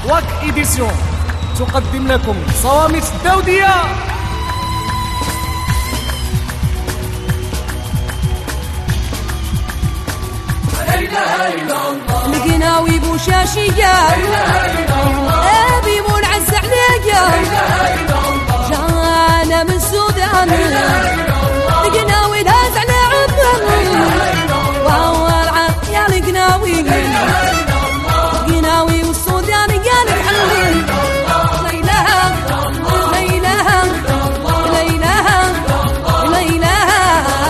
واك إديسيون تقدم لكم صوامت الداودية. القناوي بوشاشية أبي منعز عليا جانا من السودان القناوي داز على عبر وهو العب يا القناوي القناوي والسودان قال الحليل ليلها ليلها ليلها ليلها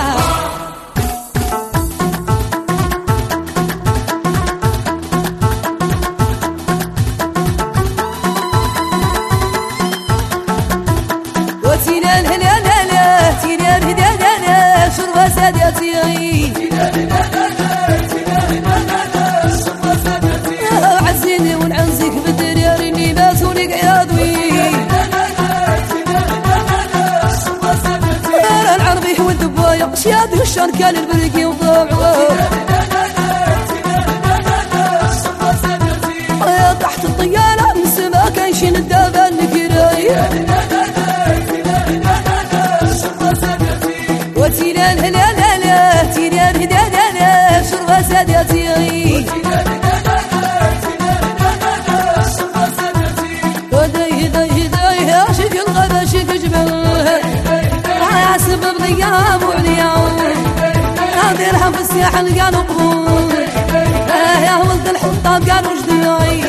وتينا الهلالا تينا الهدالا شربة سادتي عزيني ونعنزك بالدريار اني باتوني قيادوي العربي والدبايا شياد الشان كان البرقي وضوعه تحت الطيالة من السما كان شين الدابة النكراي وتينا الهلالا تينا الهدالا شربة سادتي شكل غدا شكل جبل سبب ضياب وعليا هذه الهم في الساحل قالوا قبول يا ولد الحطاب قالوا جدعي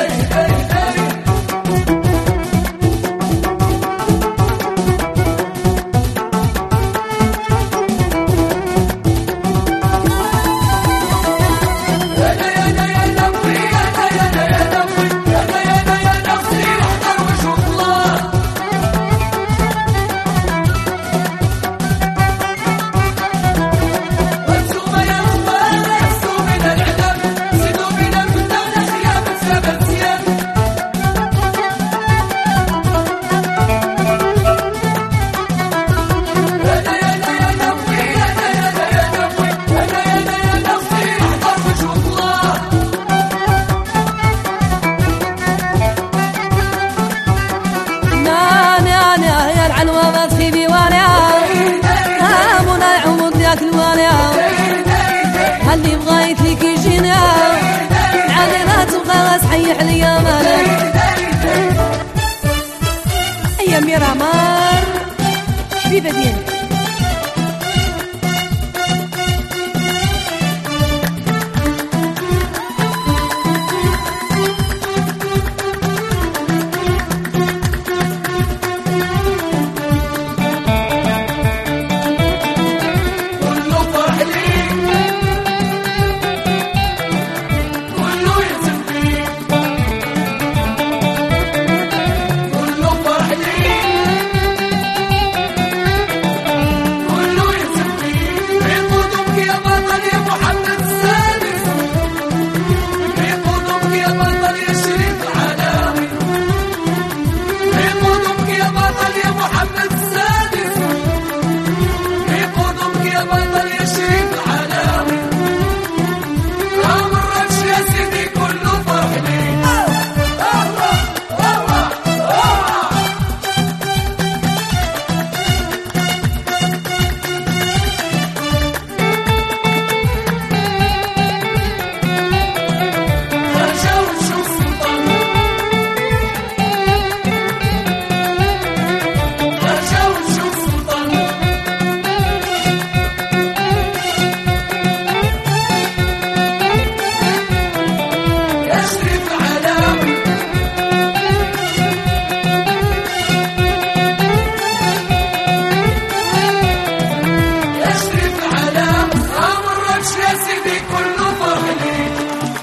اللي بغايت لك يجينا العالمات وخلاص حيح لي مالك يا ميرامار حبيبة ديالي.